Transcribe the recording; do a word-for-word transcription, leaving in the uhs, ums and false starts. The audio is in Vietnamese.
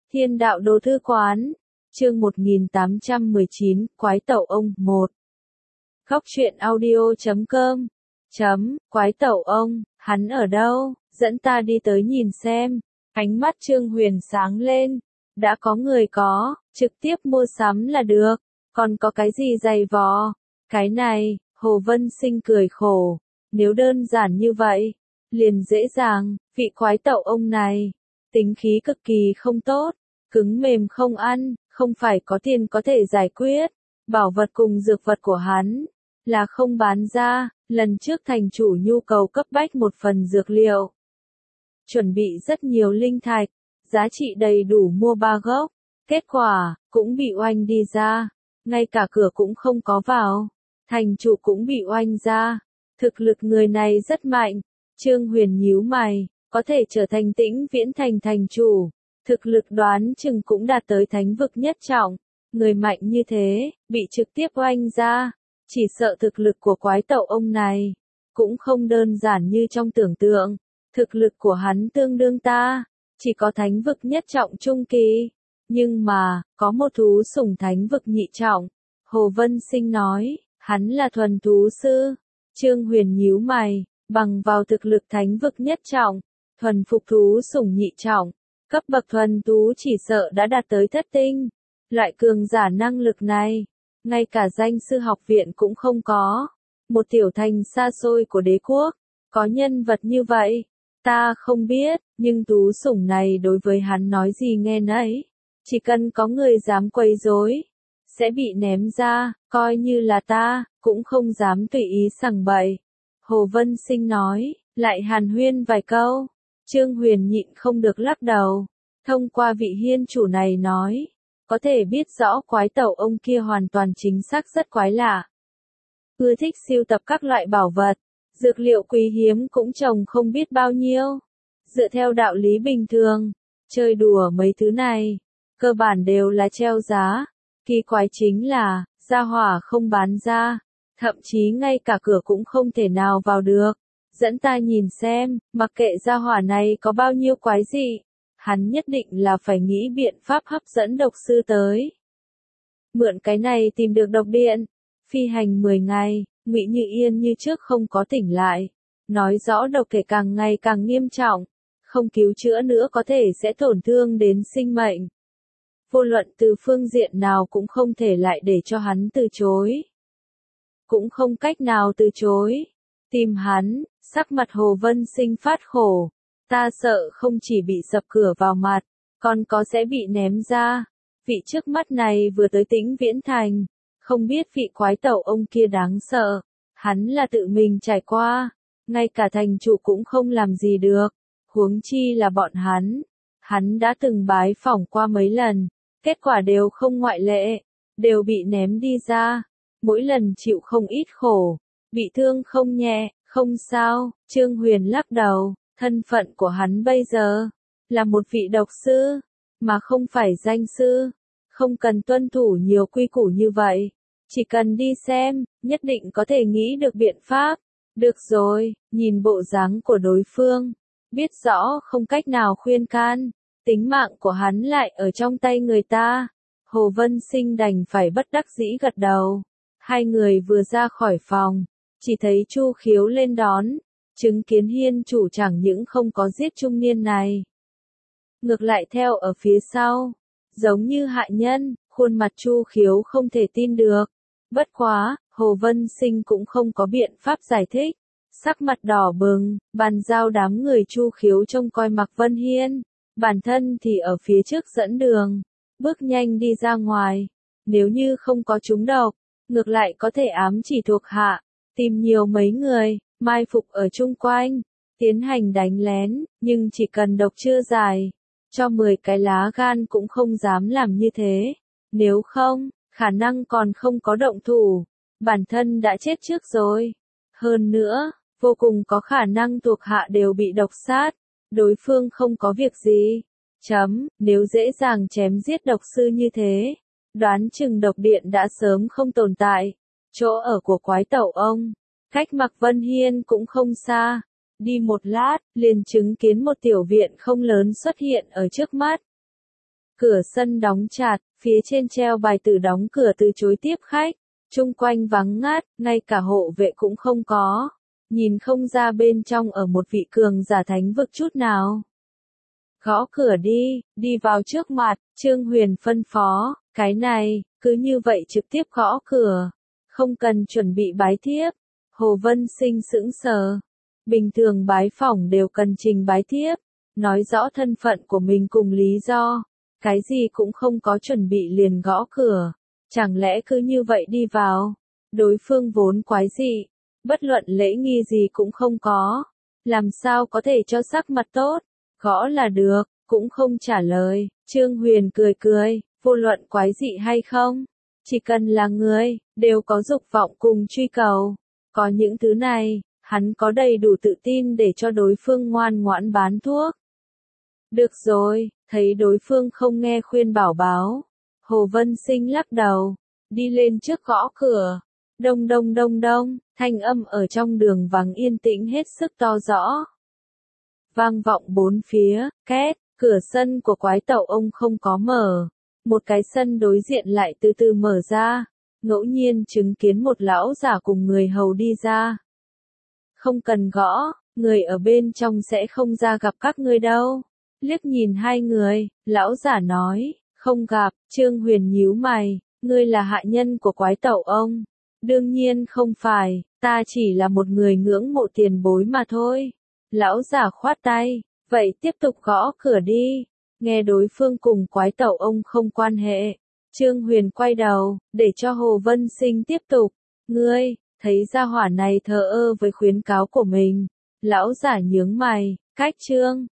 Thiên đạo đô thư quán, chương một nghìn tám trăm mười chín, Quái Tẩu Ông, một. Góc truyện audio chấm com, chấm, Quái Tẩu Ông, hắn ở đâu, dẫn ta đi tới nhìn xem. Ánh mắt Trương Huyền sáng lên, đã có người có, trực tiếp mua sắm là được, còn có cái gì dày vò. Cái này, Hồ Vân Sinh cười khổ, nếu đơn giản như vậy, liền dễ dàng, vị Quái Tẩu Ông này, tính khí cực kỳ không tốt, cứng mềm không ăn, không phải có tiền có thể giải quyết, bảo vật cùng dược vật của hắn, là không bán ra, lần trước thành chủ nhu cầu cấp bách một phần dược liệu. Chuẩn bị rất nhiều linh thạch, giá trị đầy đủ mua ba gốc, kết quả, cũng bị oanh đi ra, ngay cả cửa cũng không có vào, thành chủ cũng bị oanh ra, thực lực người này rất mạnh, Trương Huyền nhíu mày, có thể trở thành Tĩnh Viễn Thành thành chủ, thực lực đoán chừng cũng đạt tới thánh vực nhất trọng, người mạnh như thế, bị trực tiếp oanh ra, chỉ sợ thực lực của Quái Tẩu Ông này, cũng không đơn giản như trong tưởng tượng, thực lực của hắn tương đương ta, chỉ có thánh vực nhất trọng trung kỳ, nhưng mà, có một thú sủng thánh vực nhị trọng, Hồ Vân Sinh nói, hắn là thuần thú sư, Trương Huyền nhíu mày, bằng vào thực lực thánh vực nhất trọng, thuần phục thú sủng nhị trọng, cấp bậc thuần thú chỉ sợ đã đạt tới thất tinh, loại cường giả năng lực này, ngay cả danh sư học viện cũng không có, một tiểu thành xa xôi của đế quốc, có nhân vật như vậy, ta không biết, nhưng thú sủng này đối với hắn nói gì nghe nấy, chỉ cần có người dám quấy rối, sẽ bị ném ra, coi như là ta, cũng không dám tùy ý sằng bậy. Hồ Vân Sinh nói, lại hàn huyên vài câu, Trương Huyền nhịn không được lắc đầu, thông qua vị hiên chủ này nói, có thể biết rõ Quái Tẩu Ông kia hoàn toàn chính xác rất quái lạ. Ưa thích sưu tập các loại bảo vật, dược liệu quý hiếm cũng trồng không biết bao nhiêu. Dựa theo đạo lý bình thường, chơi đùa mấy thứ này, cơ bản đều là treo giá. Kỳ quái chính là, gia hỏa không bán ra, thậm chí ngay cả cửa cũng không thể nào vào được. Dẫn ta nhìn xem, mặc kệ gia hỏa này có bao nhiêu quái dị, hắn nhất định là phải nghĩ biện pháp hấp dẫn độc sư tới. Mượn cái này tìm được độc điện, phi hành mười ngày, Ngụy Như Yên như trước không có tỉnh lại, nói rõ độc thể càng ngày càng nghiêm trọng, không cứu chữa nữa có thể sẽ tổn thương đến sinh mệnh. Vô luận từ phương diện nào cũng không thể lại để cho hắn từ chối. Cũng không cách nào từ chối. Tìm hắn, sắc mặt Hồ Vân Sinh phát khổ. Ta sợ không chỉ bị sập cửa vào mặt, còn có sẽ bị ném ra. Vị trước mắt này vừa tới Tĩnh Viễn Thành, không biết vị Quái Tẩu Ông kia đáng sợ. Hắn là tự mình trải qua, ngay cả thành chủ cũng không làm gì được. Huống chi là bọn hắn. Hắn đã từng bái phỏng qua mấy lần. Kết quả đều không ngoại lệ, đều bị ném đi ra, mỗi lần chịu không ít khổ, bị thương không nhẹ, không sao, Trương Huyền lắc đầu, thân phận của hắn bây giờ, là một vị độc sư, mà không phải danh sư, không cần tuân thủ nhiều quy củ như vậy, chỉ cần đi xem, nhất định có thể nghĩ được biện pháp, được rồi, nhìn bộ dáng của đối phương, biết rõ không cách nào khuyên can. Tính mạng của hắn lại ở trong tay người ta. Hồ Vân Sinh đành phải bất đắc dĩ gật đầu. Hai người vừa ra khỏi phòng, chỉ thấy Chu Khiếu lên đón, chứng kiến hiên chủ chẳng những không có giết trung niên này. Ngược lại theo ở phía sau, giống như hại nhân, khuôn mặt Chu Khiếu không thể tin được. Bất quá, Hồ Vân Sinh cũng không có biện pháp giải thích. Sắc mặt đỏ bừng, bàn giao đám người Chu Khiếu trông coi Mạc Vân Hiên. Bản thân thì ở phía trước dẫn đường, bước nhanh đi ra ngoài, nếu như không có trúng độc, ngược lại có thể ám chỉ thuộc hạ, tìm nhiều mấy người, mai phục ở chung quanh, tiến hành đánh lén, nhưng chỉ cần độc chưa giải, cho mười cái lá gan cũng không dám làm như thế, nếu không, khả năng còn không có động thủ, bản thân đã chết trước rồi. Hơn nữa, vô cùng có khả năng thuộc hạ đều bị độc sát. Đối phương không có việc gì. Chấm, nếu dễ dàng chém giết độc sư như thế, đoán chừng độc điện đã sớm không tồn tại. Chỗ ở của Quái Tẩu Ông, cách Mạc Vân Hiên cũng không xa. Đi một lát, liền chứng kiến một tiểu viện không lớn xuất hiện ở trước mắt. Cửa sân đóng chặt, phía trên treo bài tử đóng cửa từ chối tiếp khách. Chung quanh vắng ngắt, ngay cả hộ vệ cũng không có. Nhìn không ra bên trong ở một vị cường giả thánh vực chút nào. Gõ cửa đi, đi vào trước mặt, Trương Huyền phân phó, cái này, cứ như vậy trực tiếp gõ cửa. Không cần chuẩn bị bái thiếp. Hồ Vân Sinh sững sờ. Bình thường bái phỏng đều cần trình bái thiếp. Nói rõ thân phận của mình cùng lý do. Cái gì cũng không có chuẩn bị liền gõ cửa. Chẳng lẽ cứ như vậy đi vào? Đối phương vốn quái dị. Bất luận lễ nghi gì cũng không có. Làm sao có thể cho sắc mặt tốt? Gõ là được, cũng không trả lời. Trương Huyền cười cười, vô luận quái dị hay không. Chỉ cần là người, đều có dục vọng cùng truy cầu. Có những thứ này, hắn có đầy đủ tự tin để cho đối phương ngoan ngoãn bán thuốc. Được rồi, thấy đối phương không nghe khuyên bảo báo. Hồ Vân Sinh lắc đầu, đi lên trước gõ cửa. Đông đông đông đông, thanh âm ở trong đường vắng yên tĩnh hết sức to rõ. Vang vọng bốn phía, két, cửa sân của quái tẩu ông không có mở. Một cái sân đối diện lại từ từ mở ra. Ngẫu nhiên chứng kiến một lão giả cùng người hầu đi ra. Không cần gõ, người ở bên trong sẽ không ra gặp các ngươi đâu. Liếc nhìn hai người, lão giả nói, không gặp. Trương Huyền nhíu mày, ngươi là hạ nhân của quái tẩu ông. Đương nhiên không phải, ta chỉ là một người ngưỡng mộ tiền bối mà thôi. Lão giả khoát tay, vậy tiếp tục gõ cửa đi. Nghe đối phương cùng quái tẩu ông không quan hệ. Trương Huyền quay đầu, để cho Hồ Vân Sinh tiếp tục. Ngươi, thấy gia hỏa này thờ ơ với khuyến cáo của mình. Lão giả nhướng mày, cách Trương